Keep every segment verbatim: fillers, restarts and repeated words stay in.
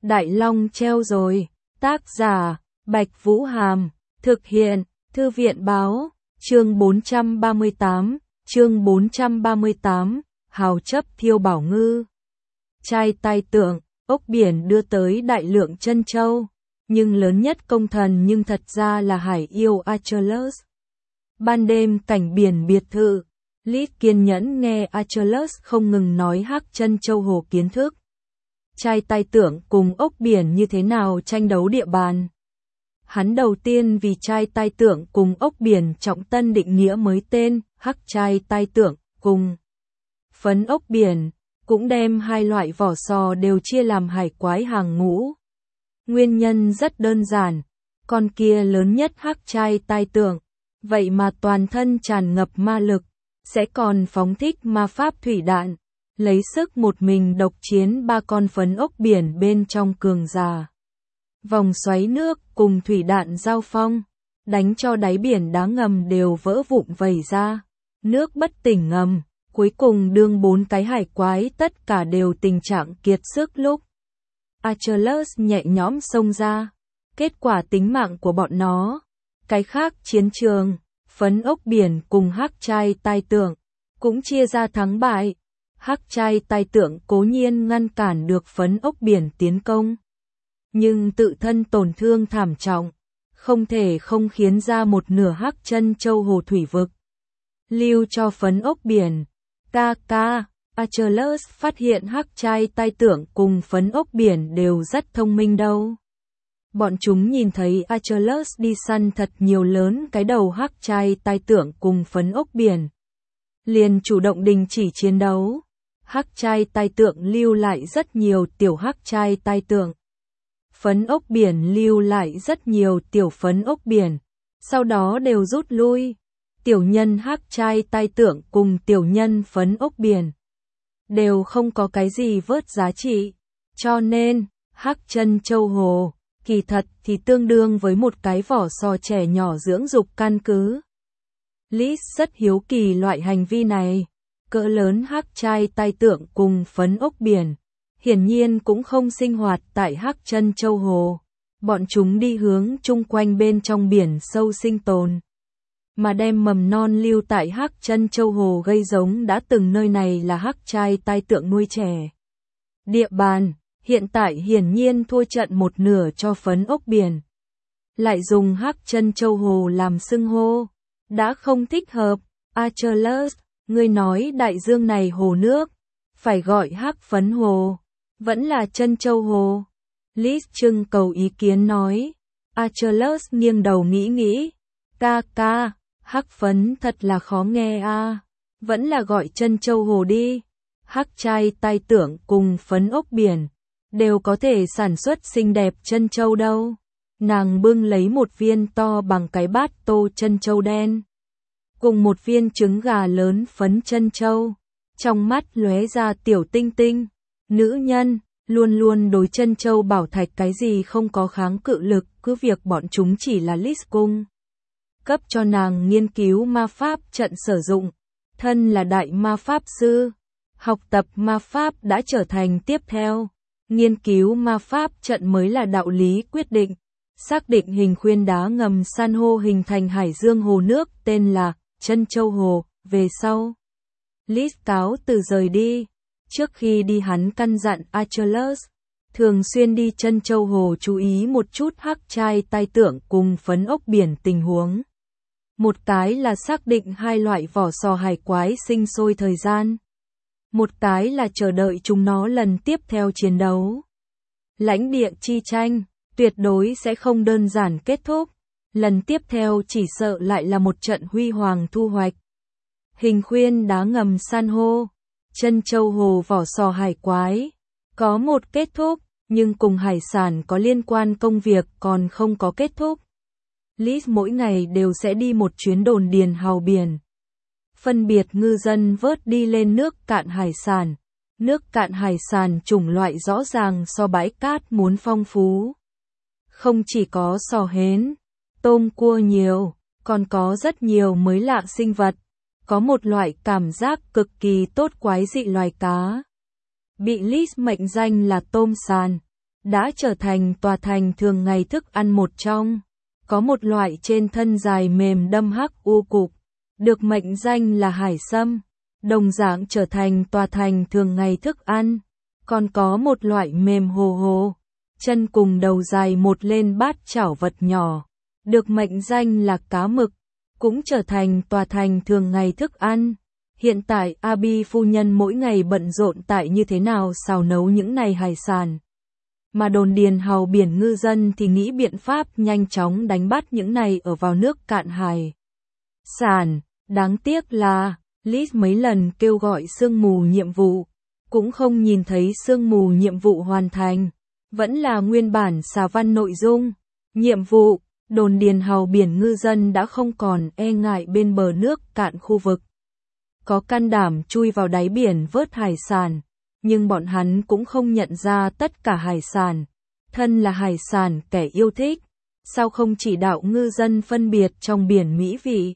Đại Long treo rồi. Tác giả, Bạch Vũ Hàm. Thực hiện, Thư viện Báo. Chương bốn trăm ba mươi tám. Chương bốn trăm ba mươi tám. Hào chấp Thiêu Bảo Ngư. Trai tai tượng, ốc biển đưa tới đại lượng trân châu. Nhưng lớn nhất công thần nhưng thật ra là hải yêu Achilles. Ban đêm cảnh biển biệt thự, Lít kiên nhẫn nghe Achilles không ngừng nói hắc trân châu hồ kiến thức. Trai tai tượng cùng ốc biển như thế nào tranh đấu địa bàn. Hắn đầu tiên vì trai tai tượng cùng ốc biển trọng tân định nghĩa mới tên hắc trai tai tượng cùng phấn ốc biển, cũng đem hai loại vỏ sò đều chia làm hải quái hàng ngũ. Nguyên nhân rất đơn giản, con kia lớn nhất hắc trai tai tượng, vậy mà toàn thân tràn ngập ma lực, sẽ còn phóng thích ma pháp thủy đạn, lấy sức một mình độc chiến ba con phấn ốc biển bên trong cường giả. Vòng xoáy nước cùng thủy đạn giao phong, đánh cho đáy biển đá ngầm đều vỡ vụn vẩy ra, nước bất tỉnh ngầm, cuối cùng đương bốn cái hải quái tất cả đều tình trạng kiệt sức lúc Achilles nhẹ nhõm xông ra, kết quả tính mạng của bọn nó. Cái khác chiến trường, phấn ốc biển cùng hắc trai tai tượng, cũng chia ra thắng bại. Hắc trai tai tượng cố nhiên ngăn cản được phấn ốc biển tiến công, nhưng tự thân tổn thương thảm trọng, không thể không khiến ra một nửa hắc trân châu hồ thủy vực. Lưu cho phấn ốc biển. Ca ca, Achilles phát hiện hắc trai tai tượng cùng phấn ốc biển đều rất thông minh đâu. Bọn chúng nhìn thấy Achilles đi săn thật nhiều lớn cái đầu hắc trai tai tượng cùng phấn ốc biển, liền chủ động đình chỉ chiến đấu. Hắc trai tai tượng lưu lại rất nhiều tiểu hắc trai tai tượng. Phấn ốc biển lưu lại rất nhiều tiểu phấn ốc biển, sau đó đều rút lui. Tiểu nhân hắc trai tai tượng cùng tiểu nhân phấn ốc biển đều không có cái gì vớt giá trị, cho nên hắc trân châu hồ kỳ thật thì tương đương với một cái vỏ sò trẻ nhỏ dưỡng dục căn cứ. Lis rất hiếu kỳ loại hành vi này. Cỡ lớn hắc trai tai tượng cùng phấn ốc biển hiển nhiên cũng không sinh hoạt tại hắc trân châu hồ, bọn chúng đi hướng chung quanh bên trong biển sâu sinh tồn, mà đem mầm non lưu tại hắc trân châu hồ gây giống đã từng nơi này là hắc trai tai tượng nuôi trẻ. Địa bàn hiện tại hiển nhiên thua trận một nửa cho phấn ốc biển, lại dùng hắc trân châu hồ làm xưng hô, đã không thích hợp. Achilles, ngươi nói đại dương này hồ nước, phải gọi hắc phấn hồ, vẫn là trân châu hồ? Lis trưng cầu ý kiến nói. Achilles nghiêng đầu nghĩ nghĩ. Ca ca, hắc phấn thật là khó nghe a, vẫn là gọi trân châu hồ đi. Hắc trai tai tượng cùng phấn ốc biển đều có thể sản xuất xinh đẹp trân châu đâu. Nàng bưng lấy một viên to bằng cái bát tô trân châu đen, cùng một viên trứng gà lớn phấn trân châu, trong mắt lóe ra tiểu tinh tinh. Nữ nhân luôn luôn đối trân châu bảo thạch cái gì không có kháng cự lực, cứ việc bọn chúng chỉ là Lis cung cấp cho nàng nghiên cứu ma pháp trận sử dụng. Thân là đại ma pháp sư, học tập ma pháp đã trở thành tiếp theo, nghiên cứu ma pháp trận mới là đạo lý quyết định. Xác định hình khuyên đá ngầm san hô hình thành hải dương hồ nước tên là trân châu hồ, về sau Lis cáo từ rời đi. Trước khi đi hắn căn dặn Achilles thường xuyên đi trân châu hồ chú ý một chút hắc trai tai tượng cùng phấn ốc biển tình huống. Một cái là xác định hai loại vỏ sò hải quái sinh sôi thời gian, một cái là chờ đợi chúng nó lần tiếp theo chiến đấu. Lãnh địa chi tranh tuyệt đối sẽ không đơn giản kết thúc, lần tiếp theo chỉ sợ lại là một trận huy hoàng thu hoạch. Hình khuyên đá ngầm san hô, trân châu hồ vỏ sò hải quái, có một kết thúc, nhưng cùng hải sản có liên quan công việc còn không có kết thúc. Lis mỗi ngày đều sẽ đi một chuyến đồn điền hào biển, phân biệt ngư dân vớt đi lên nước cạn hải sản. Nước cạn hải sản chủng loại rõ ràng so bãi cát muốn phong phú. Không chỉ có sò hến, tôm cua nhiều, còn có rất nhiều mới lạ sinh vật. Có một loại cảm giác cực kỳ tốt quái dị loài cá, bị Lis mệnh danh là tôm sàn. đã trở thành tòa thành thường ngày thức ăn một trong. Có một loại trên thân dài mềm đâm hắc u cục, được mệnh danh là hải sâm, đồng dạng trở thành tòa thành thường ngày thức ăn. Còn có một loại mềm hồ hồ, chân cùng đầu dài một lên bát chảo vật nhỏ, được mệnh danh là cá mực, cũng trở thành tòa thành thường ngày thức ăn. Hiện tại Abi phu nhân mỗi ngày bận rộn tại như thế nào xào nấu những này hải sản. Mà đồn điền hàu biển ngư dân thì nghĩ biện pháp nhanh chóng đánh bắt những này ở vào nước cạn hải sản. Đáng tiếc là, Liz mấy lần kêu gọi sương mù nhiệm vụ, cũng không nhìn thấy sương mù nhiệm vụ hoàn thành. Vẫn là nguyên bản xà văn nội dung. Nhiệm vụ, đồn điền hàu biển ngư dân đã không còn e ngại bên bờ nước cạn khu vực. Có can đảm chui vào đáy biển vớt hải sản, nhưng bọn hắn cũng không nhận ra tất cả hải sản. Thân là hải sản kẻ yêu thích, sao không chỉ đạo ngư dân phân biệt trong biển mỹ vị.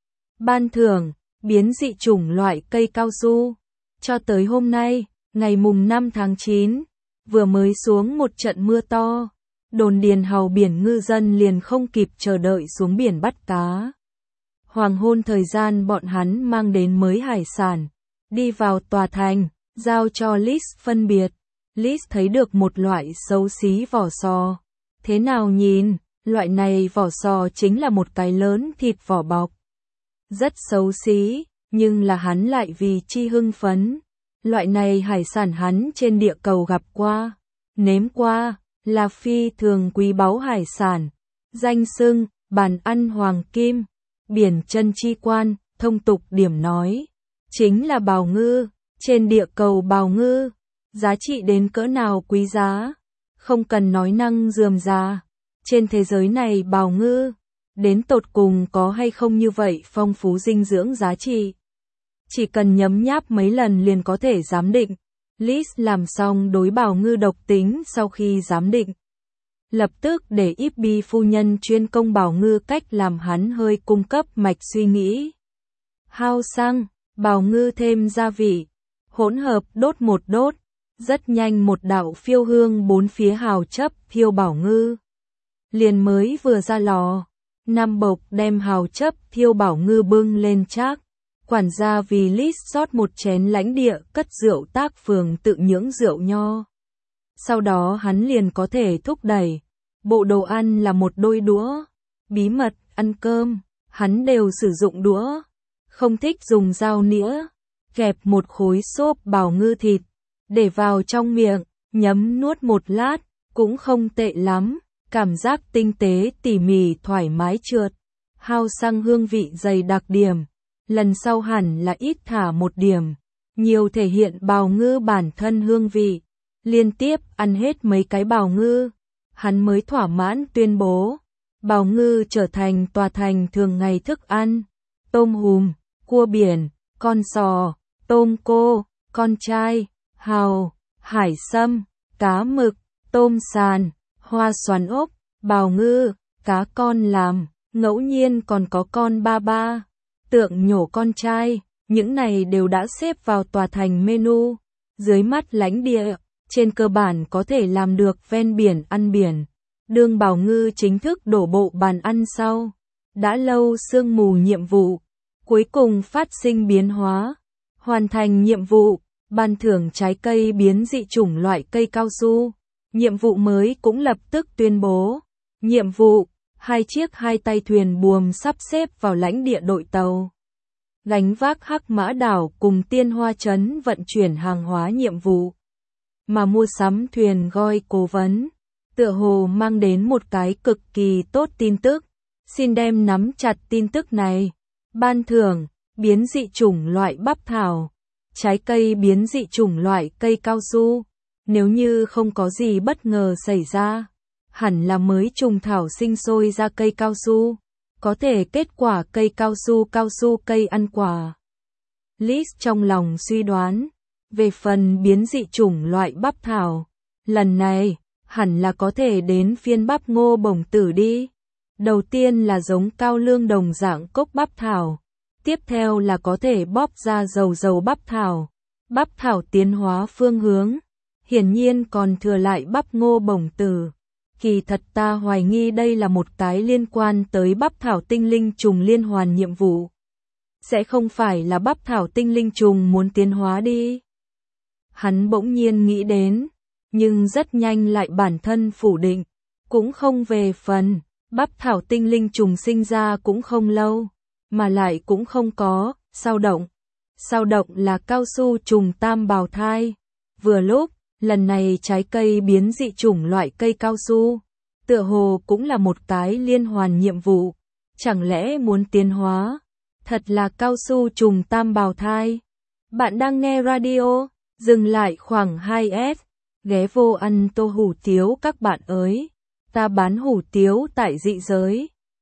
Ban thưởng, biến dị chủng loại cây cao su. Cho tới hôm nay, ngày mùng năm tháng chín, vừa mới xuống một trận mưa to, đồn điền hàu biển ngư dân liền không kịp chờ đợi xuống biển bắt cá. Hoàng hôn thời gian bọn hắn mang đến mới hải sản, đi vào tòa thành, giao cho Liz phân biệt. Liz thấy được một loại xấu xí vỏ sò. Thế nào nhìn, loại này vỏ sò chính là một cái lớn thịt vỏ bọc. Rất xấu xí, nhưng là hắn lại vì chi hưng phấn. Loại này hải sản hắn trên địa cầu gặp qua, nếm qua, là phi thường quý báu hải sản. Danh xưng, bàn ăn hoàng kim, biển chân chi quan, thông tục điểm nói. Chính là bào ngư, trên địa cầu bào ngư, giá trị đến cỡ nào quý giá. Không cần nói năng rườm rà, trên thế giới này bào ngư, đến tột cùng có hay không như vậy phong phú dinh dưỡng giá trị. Chỉ cần nhấm nháp mấy lần liền có thể giám định. Liz làm xong đối bào ngư độc tính sau khi giám định. Lập tức để Ibby phu nhân chuyên công bào ngư cách làm hắn hơi cung cấp mạch suy nghĩ. Hao xăng, bào ngư thêm gia vị, hỗn hợp đốt một đốt. Rất nhanh một đạo phiêu hương bốn phía hào chấp thiêu bào ngư. Liền mới vừa ra lò, Nam Bộc đem hào chấp thiêu bào ngư bưng lên trác. Quản gia vì Liz rót một chén lãnh địa cất rượu tác phường tự nhưỡng rượu nho. Sau đó hắn liền có thể thúc đẩy. Bộ đồ ăn là một đôi đũa. Bí mật, ăn cơm, hắn đều sử dụng đũa. Không thích dùng dao nĩa. Kẹp một khối xốp bào ngư thịt. Để vào trong miệng, nhấm nuốt một lát, cũng không tệ lắm. Cảm giác tinh tế tỉ mỉ thoải mái trượt. Hao xăng hương vị dày đặc điểm. Lần sau hẳn là ít thả một điểm, nhiều thể hiện bào ngư bản thân hương vị. Liên tiếp ăn hết mấy cái bào ngư, hắn mới thỏa mãn tuyên bố, bào ngư trở thành tòa thành thường ngày thức ăn. Tôm hùm, cua biển, con sò, tôm cô, con trai, hàu, hải sâm, cá mực, tôm sàn, hoa xoắn ốc, bào ngư, cá con làm, ngẫu nhiên còn có con ba ba. Tượng nhổ con trai, những này đều đã xếp vào tòa thành menu. Dưới mắt lãnh địa, trên cơ bản có thể làm được ven biển ăn biển. Đương bào ngư chính thức đổ bộ bàn ăn sau. Đã lâu sương mù nhiệm vụ, cuối cùng phát sinh biến hóa. Hoàn thành nhiệm vụ, ban thưởng trái cây biến dị chủng loại cây cao su. Nhiệm vụ mới cũng lập tức tuyên bố. Nhiệm vụ, hai chiếc hai tay thuyền buồm sắp xếp vào lãnh địa đội tàu. Gánh vác Hắc Mã Đảo cùng Tiên Hoa Trấn vận chuyển hàng hóa nhiệm vụ. Mà mua sắm thuyền goi cố vấn, tựa hồ mang đến một cái cực kỳ tốt tin tức. Xin đem nắm chặt tin tức này. Ban thưởng, biến dị chủng loại bắp thảo, trái cây biến dị chủng loại cây cao su. Nếu như không có gì bất ngờ xảy ra, hẳn là mới trùng thảo sinh sôi ra cây cao su, có thể kết quả cây cao su cao su cây ăn quả. Liz trong lòng suy đoán, về phần biến dị chủng loại bắp thảo, lần này, hẳn là có thể đến phiên bắp ngô bổng tử đi. Đầu tiên là giống cao lương đồng dạng cốc bắp thảo, tiếp theo là có thể bóp ra dầu dầu bắp thảo. Bắp thảo tiến hóa phương hướng, hiển nhiên còn thừa lại bắp ngô bổng tử. Kỳ thật ta hoài nghi đây là một cái liên quan tới bắp thảo tinh linh trùng liên hoàn nhiệm vụ. Sẽ không phải là bắp thảo tinh linh trùng muốn tiến hóa đi. Hắn bỗng nhiên nghĩ đến, nhưng rất nhanh lại bản thân phủ định. Cũng không về phần, bắp thảo tinh linh trùng sinh ra cũng không lâu, mà lại cũng không có, sao động. Sao động là cao su trùng tam bào thai. Vừa lúc, lần này trái cây biến dị chủng loại cây cao su, tựa hồ cũng là một cái liên hoàn nhiệm vụ. Chẳng lẽ muốn tiến hóa? Thật là cao su trùng tam bào thai. Bạn đang nghe radio, dừng lại khoảng hai S, ghé vô ăn tô hủ tiếu các bạn ơi. Ta bán hủ tiếu tại dị giới.